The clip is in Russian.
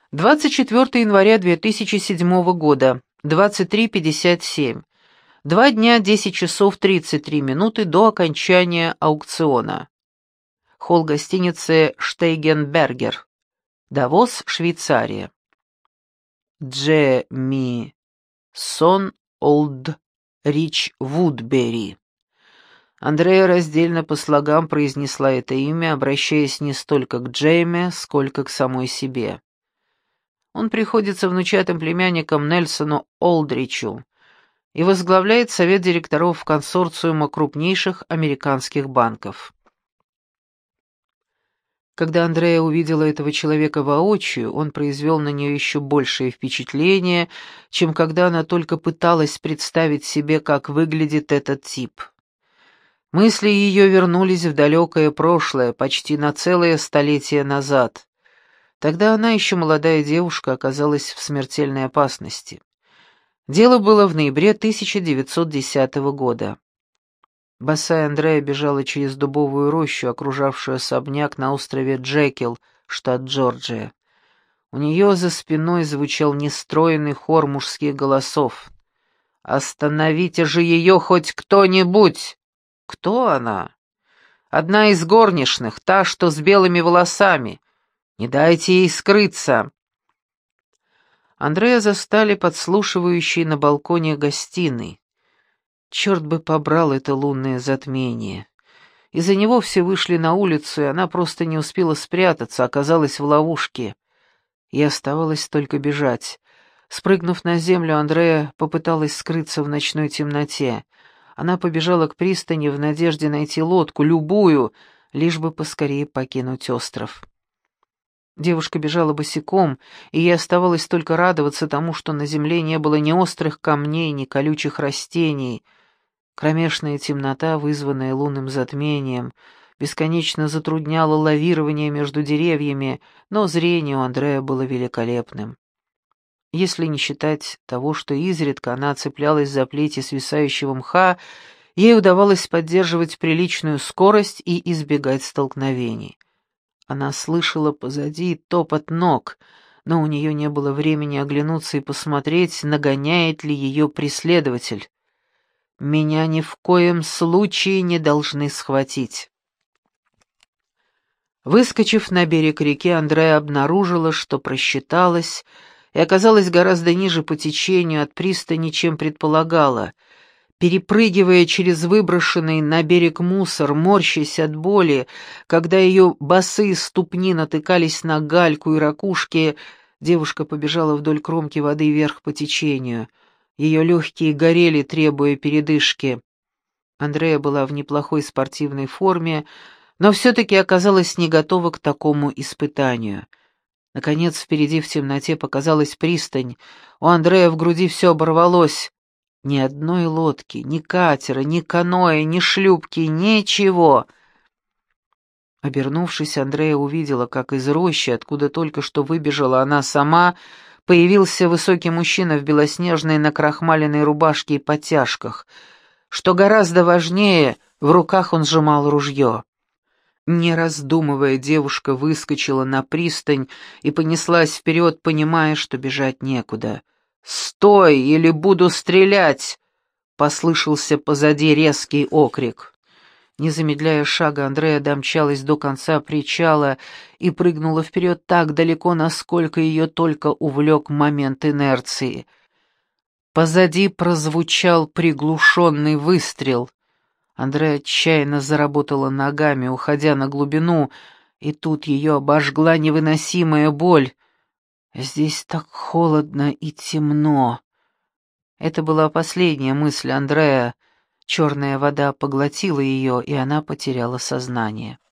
24 января 2007 года, 23:57. 2 дня 10 часов 33 минуты до окончания аукциона. Холл гостиницы «Штейгенбергер». Давос, Швейцария. Джемисон Олдрич Вудбери. Андреа раздельно по слогам произнесла это имя, обращаясь не столько к Джейме, сколько к самой себе. Он приходится внучатым племянником Нельсону Олдричу и возглавляет совет директоров консорциума крупнейших американских банков. Когда Андреа увидела этого человека воочию, он произвел на нее еще большее впечатление, чем когда она только пыталась представить себе, как выглядит этот тип. Мысли ее вернулись в далекое прошлое, почти на целое столетие назад. Тогда она, еще молодая девушка, оказалась в смертельной опасности. Дело было в ноябре 1910 года. Босая Андреа бежала через дубовую рощу, окружавшую особняк на острове Джекил, штат Джорджия. У нее за спиной звучал нестройный хор мужских голосов. «Остановите же ее хоть кто-нибудь!» «Кто она?» «Одна из горничных, та, что с белыми волосами. Не дайте ей скрыться!» Андреа застали подслушивающей на балконе гостиной. Черт бы побрал это лунное затмение. Из-за него все вышли на улицу, и она просто не успела спрятаться, оказалась в ловушке. И оставалось только бежать. Спрыгнув на землю, Андреа попыталась скрыться в ночной темноте. Она побежала к пристани в надежде найти лодку, любую, лишь бы поскорее покинуть остров. Девушка бежала босиком, и ей оставалось только радоваться тому, что на земле не было ни острых камней, ни колючих растений. Кромешная темнота, вызванная лунным затмением, бесконечно затрудняла лавирование между деревьями, но зрение у Андреа было великолепным. Если не считать того, что изредка она цеплялась за плети свисающего мха, ей удавалось поддерживать приличную скорость и избегать столкновений. Она слышала позади топот ног, но у нее не было времени оглянуться и посмотреть, нагоняет ли ее преследователь. «Меня ни в коем случае не должны схватить». Выскочив на берег реки, Андреа обнаружила, что просчиталась и оказалась гораздо ниже по течению от пристани, чем предполагала. Перепрыгивая через выброшенный на берег мусор, морщась от боли, когда ее босые ступни натыкались на гальку и ракушки, девушка побежала вдоль кромки воды вверх по течению. Ее легкие горели, требуя передышки. Андреа была в неплохой спортивной форме, но все-таки оказалась не готова к такому испытанию. Наконец, впереди в темноте показалась пристань. У Андреа в груди все оборвалось. Ни одной лодки, ни катера, ни каноэ, ни шлюпки, ничего. Обернувшись, Андреа увидела, как из рощи, откуда только что выбежала она сама, появился высокий мужчина в белоснежной накрахмаленной рубашке и подтяжках. Что гораздо важнее, в руках он сжимал ружье. Не раздумывая, девушка выскочила на пристань и понеслась вперед, понимая, что бежать некуда. «Стой, или буду стрелять!» — послышался позади резкий окрик. Не замедляя шага, Андреа домчалась до конца причала и прыгнула вперед так далеко, насколько ее только увлек момент инерции. Позади прозвучал приглушенный выстрел. Андреа отчаянно заработала ногами, уходя на глубину, и тут ее обожгла невыносимая боль. «Здесь так холодно и темно». Это была последняя мысль Андреа. Черная вода поглотила ее, и она потеряла сознание.